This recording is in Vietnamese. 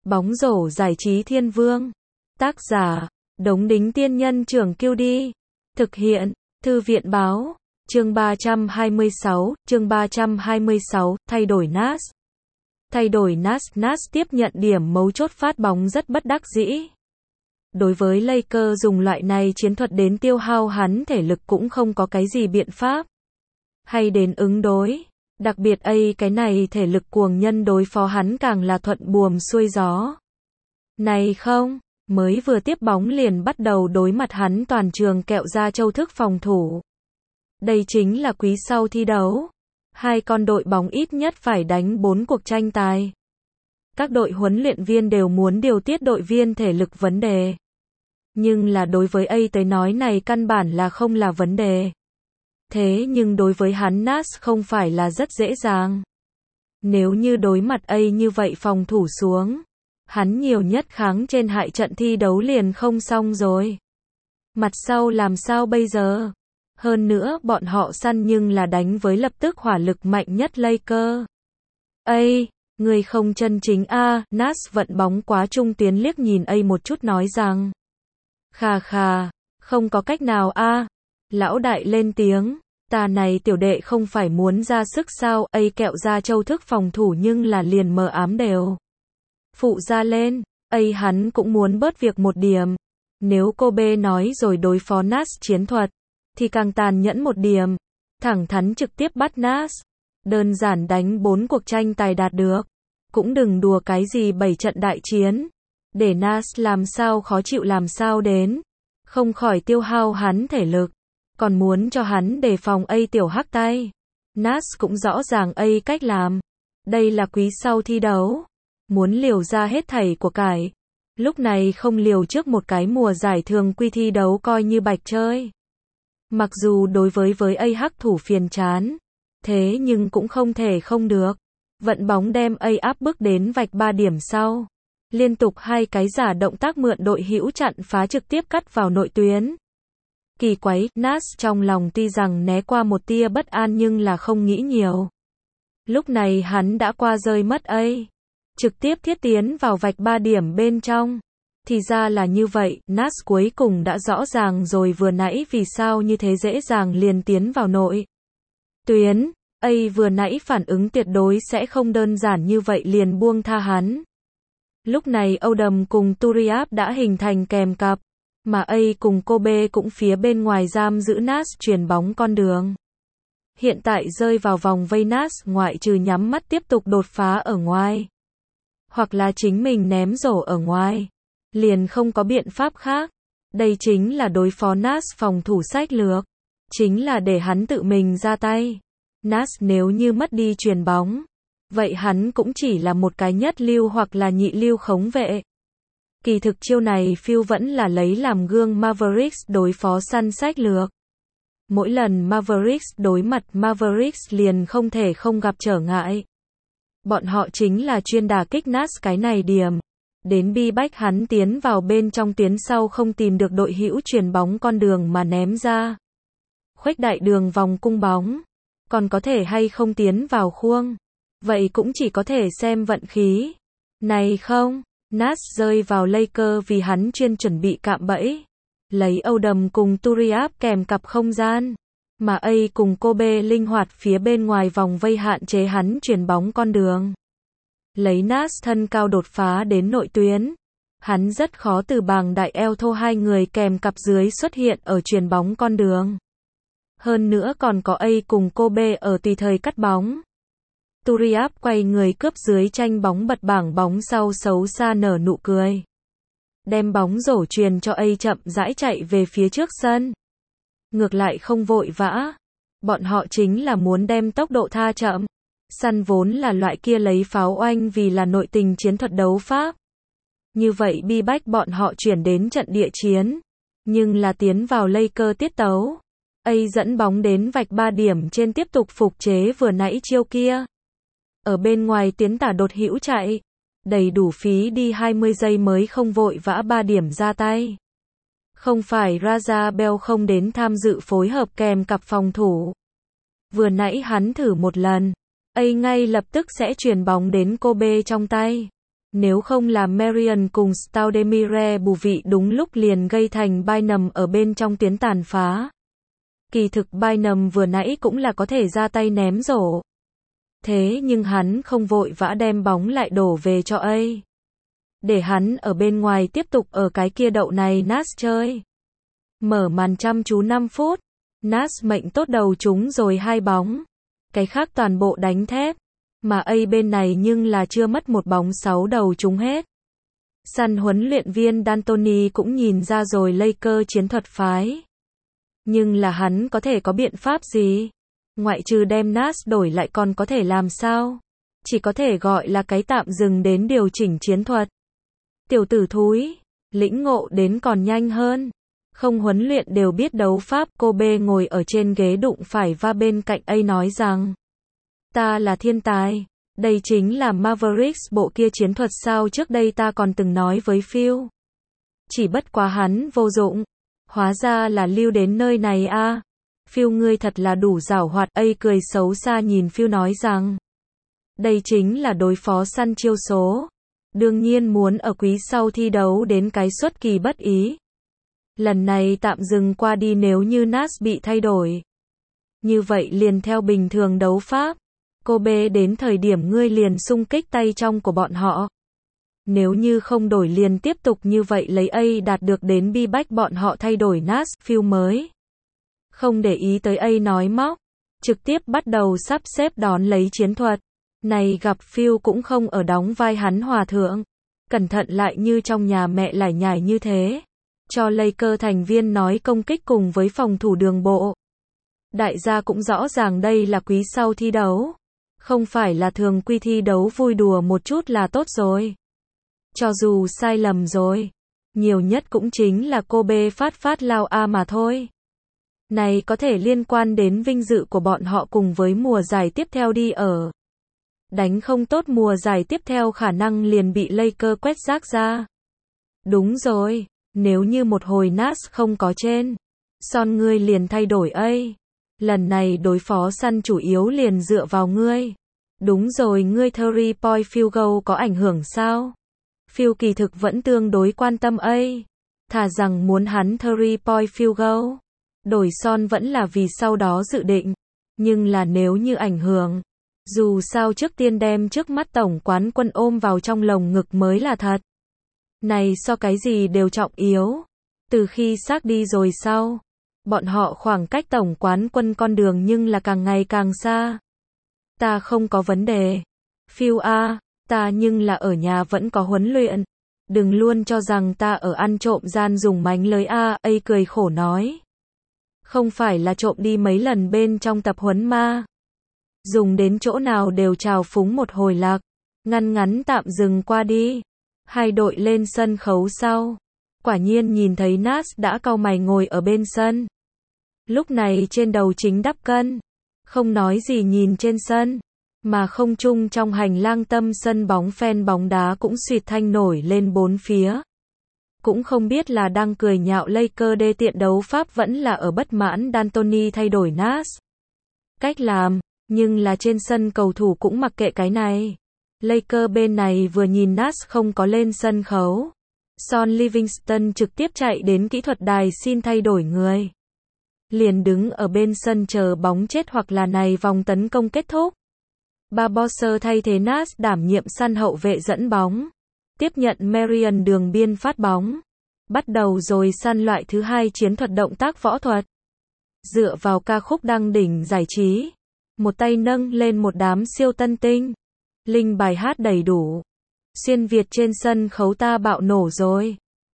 Bóng rổ giải trí thiên vương. Tác giả, Đống Đính Tiên Nhân Trưởng Kiêu Đi. Thực hiện, Thư viện Báo. Chương 326, thay đổi Nas. Thay đổi Nas. Nas tiếp nhận điểm mấu chốt phát bóng rất bất đắc dĩ. Đối với Lakers dùng loại này chiến thuật đến tiêu hao hắn thể lực cũng không có cái gì biện pháp hay đến ứng đối. Đặc biệt cái này thể lực cuồng nhân đối phó hắn càng là thuận buồm xuôi gió. Này không, mới vừa tiếp bóng liền bắt đầu đối mặt hắn toàn trường kẹo ra châu thức phòng thủ. Đây chính là quý sau thi đấu. Hai con đội bóng ít nhất phải đánh 4 cuộc tranh tài. Các đội huấn luyện viên đều muốn điều tiết đội viên thể lực vấn đề. Nhưng là đối với tới nói này căn bản là không là vấn đề. Thế nhưng đối với hắn Nas không phải là rất dễ dàng. Nếu như đối mặt như vậy phòng thủ xuống, hắn nhiều nhất kháng trên hại trận thi đấu liền không xong rồi. Mặt sau làm sao bây giờ? Hơn nữa bọn họ săn nhưng là đánh với lập tức hỏa lực mạnh nhất Lakers. Người không chân chính Nas vận bóng quá trung tuyến liếc nhìn một chút nói rằng. Khà, không có cách nào Lão đại lên tiếng, ta này tiểu đệ không phải muốn ra sức sao, kẹo ra châu thức phòng thủ nhưng là liền mờ ám đều. Phụ ra lên, hắn cũng muốn bớt việc một điểm. Nếu Kobe nói rồi đối phó Nas chiến thuật, thì càng tàn nhẫn một điểm. Thẳng thắn trực tiếp bắt Nas. Đơn giản đánh 4 cuộc tranh tài đạt được. Cũng đừng đùa cái gì 7 trận đại chiến. Để Nas làm sao khó chịu làm sao đến. Không khỏi tiêu hao hắn thể lực. Còn muốn cho hắn đề phòng tiểu hắc tay. Nas cũng rõ ràng cách làm. Đây là quý sau thi đấu. Muốn liều ra hết thảy của cải. Lúc này không liều trước một cái mùa giải thường quy thi đấu coi như bạch chơi. Mặc dù đối với hắc thủ phiền chán. Thế nhưng cũng không thể không được. Vận bóng đem áp bức đến vạch 3 điểm sau. Liên tục hai cái giả động tác mượn đội hữu chặn phá trực tiếp cắt vào nội tuyến. Kỳ quái, Nas trong lòng tuy rằng né qua một tia bất an nhưng là không nghĩ nhiều. Lúc này hắn đã qua rơi mất trực tiếp thiết tiến vào vạch 3 điểm bên trong. Thì ra là như vậy, Nas cuối cùng đã rõ ràng rồi vừa nãy vì sao như thế dễ dàng liền tiến vào nội tuyến. Vừa nãy phản ứng tuyệt đối sẽ không đơn giản như vậy liền buông tha hắn. Lúc này Odom cùng Turiaf đã hình thành kèm cặp, mà cùng Kobe cũng phía bên ngoài giam giữ Nas truyền bóng con đường. Hiện tại rơi vào vòng vây Nas ngoại trừ nhắm mắt tiếp tục đột phá ở ngoài. Hoặc là chính mình ném rổ ở ngoài. Liền không có biện pháp khác. Đây chính là đối phó Nas phòng thủ sách lược. Chính là để hắn tự mình ra tay. Nas nếu như mất đi truyền bóng. Vậy hắn cũng chỉ là một cái nhất lưu hoặc là nhị lưu khống vệ. Kỳ thực chiêu này Phil vẫn là lấy làm gương Mavericks đối phó săn sách lược. Mỗi lần Mavericks đối mặt Mavericks liền không thể không gặp trở ngại. Bọn họ chính là chuyên đả kích Nas cái này điểm. Đến bi bách hắn tiến vào bên trong tuyến sau không tìm được đội hữu truyền bóng con đường mà ném ra. Khuếch đại đường vòng cung bóng. Còn có thể hay không tiến vào khuông. Vậy cũng chỉ có thể xem vận khí. Này không, Nas rơi vào Lakers vì hắn chuyên chuẩn bị cạm bẫy. Lấy Odom cùng Turiaf kèm cặp không gian. Mà cùng Kobe linh hoạt phía bên ngoài vòng vây hạn chế hắn truyền bóng con đường. Lấy Nas thân cao đột phá đến nội tuyến. Hắn rất khó từ bàng đại eo thô hai người kèm cặp dưới xuất hiện ở truyền bóng con đường. Hơn nữa còn có cùng Kobe ở tùy thời cắt bóng. Turiaf quay người cướp dưới tranh bóng bật bảng bóng sau xấu xa nở nụ cười. Đem bóng rổ truyền cho chậm rãi chạy về phía trước sân. Ngược lại không vội vã. Bọn họ chính là muốn đem tốc độ tha chậm. Săn vốn là loại kia lấy pháo oanh vì là nội tình chiến thuật đấu pháp. Như vậy bi bách bọn họ chuyển đến trận địa chiến. Nhưng là tiến vào Lakers tiết tấu. Dẫn bóng đến vạch 3 điểm trên tiếp tục phục chế vừa nãy chiêu kia. Ở bên ngoài tiến tả đột hữu chạy. Đầy đủ phí đi 20 giây mới không vội vã 3 điểm ra tay. Không phải Raja Bell không đến tham dự phối hợp kèm cặp phòng thủ. Vừa nãy hắn thử một lần. Ngay lập tức sẽ truyền bóng đến Kobe trong tay. Nếu không là Marion cùng Stoudemire bù vị đúng lúc liền gây thành Bynum ở bên trong tuyến tàn phá. Kỳ thực Bynum vừa nãy cũng là có thể ra tay ném rổ. Thế nhưng hắn không vội vã đem bóng lại đổ về cho A. Để hắn ở bên ngoài tiếp tục ở cái kia đậu này Nash chơi. Mở màn chăm chú 5 phút. Nash mệnh tốt đầu trúng rồi 2 bóng. Cái khác toàn bộ đánh thép. Mà A bên này nhưng là chưa mất một bóng 6 đầu trúng hết. Sân huấn luyện viên D'Antoni cũng nhìn ra rồi Lakers chiến thuật phái. Nhưng là hắn có thể có biện pháp gì? Ngoại trừ đem Nash đổi lại còn có thể làm sao? Chỉ có thể gọi là cái tạm dừng đến điều chỉnh chiến thuật. Tiểu tử thúi, lĩnh ngộ đến còn nhanh hơn. Không huấn luyện đều biết đấu pháp. Kobe ngồi ở trên ghế đụng phải va bên cạnh A nói rằng, ta là thiên tài, đây chính là Mavericks bộ kia chiến thuật sao trước đây ta còn từng nói với Phil. Chỉ bất quá hắn vô dụng, hóa ra là lưu đến nơi này a. Phil ngươi thật là đủ giảo hoạt. A cười xấu xa nhìn Phil nói rằng, đây chính là đối phó săn chiêu số. Đương nhiên muốn ở quý sau thi đấu đến cái xuất kỳ bất ý. Lần này tạm dừng qua đi nếu như Nash bị thay đổi. Như vậy liền theo bình thường đấu pháp. Kobe đến thời điểm ngươi liền xung kích tay trong của bọn họ. Nếu như không đổi liền tiếp tục như vậy lấy A đạt được đến bi bách bọn họ thay đổi Nash. Phil mới không để ý tới A nói móc. Trực tiếp bắt đầu sắp xếp đón lấy chiến thuật. Này gặp Phil cũng không ở đóng vai hắn hòa thượng. Cẩn thận lại như trong nhà mẹ lải nhải như thế. Cho Lakers thành viên nói công kích cùng với phòng thủ đường bộ. Đại gia cũng rõ ràng đây là quý sau thi đấu. Không phải là thường quy thi đấu vui đùa một chút là tốt rồi. Cho dù sai lầm rồi. Nhiều nhất cũng chính là Kobe phát lao A mà thôi. Này có thể liên quan đến vinh dự của bọn họ cùng với mùa giải tiếp theo đi ở. Đánh không tốt mùa giải tiếp theo khả năng liền bị Lakers quét rác ra. Đúng rồi, nếu như một hồi Nash không có trên, son ngươi liền thay đổi A. Lần này đối phó săn chủ yếu liền dựa vào ngươi. Đúng rồi ngươi 3-point field goal có ảnh hưởng sao? Phil kỳ thực vẫn tương đối quan tâm A. Thà rằng muốn hắn 3-point field goal. Đổi son vẫn là vì sau đó dự định. Nhưng là nếu như ảnh hưởng. Dù sao trước tiên đem trước mắt tổng quán quân ôm vào trong lồng ngực mới là thật. Này so cái gì đều trọng yếu. Từ khi xác đi rồi sau. Bọn họ khoảng cách tổng quán quân con đường nhưng là càng ngày càng xa. Ta không có vấn đề. Phil a, ta nhưng là ở nhà vẫn có huấn luyện. Đừng luôn cho rằng ta ở ăn trộm gian dùng mánh lới a. A cười khổ nói. Không phải là trộm đi mấy lần bên trong tập huấn ma. Dùng đến chỗ nào đều trào phúng một hồi lạc. Ngăn ngắn tạm dừng qua đi. Hai đội lên sân khấu sau. Quả nhiên nhìn thấy Nash đã cau mày ngồi ở bên sân. Lúc này trên đầu chính đắp cân. Không nói gì nhìn trên sân. Mà không chung trong hành lang tâm sân bóng fan bóng đá cũng suýt thanh nổi lên bốn phía. Cũng không biết là đang cười nhạo Lakers đê tiện đấu pháp vẫn là ở bất mãn D'Antoni thay đổi Nash. Cách làm, nhưng là trên sân cầu thủ cũng mặc kệ cái này. Lakers bên này vừa nhìn Nash không có lên sân khấu. Son Livingston trực tiếp chạy đến kỹ thuật đài xin thay đổi người. Liền đứng ở bên sân chờ bóng chết hoặc là này vòng tấn công kết thúc. Barbosa thay thế Nash đảm nhiệm săn hậu vệ dẫn bóng. Tiếp nhận Marion đường biên phát bóng. Bắt đầu rồi săn loại thứ hai chiến thuật động tác võ thuật. Dựa vào ca khúc đăng đỉnh giải trí. Một tay nâng lên một đám siêu tân tinh. Linh bài hát đầy đủ. Xuyên Việt trên sân khấu ta bạo nổ rồi.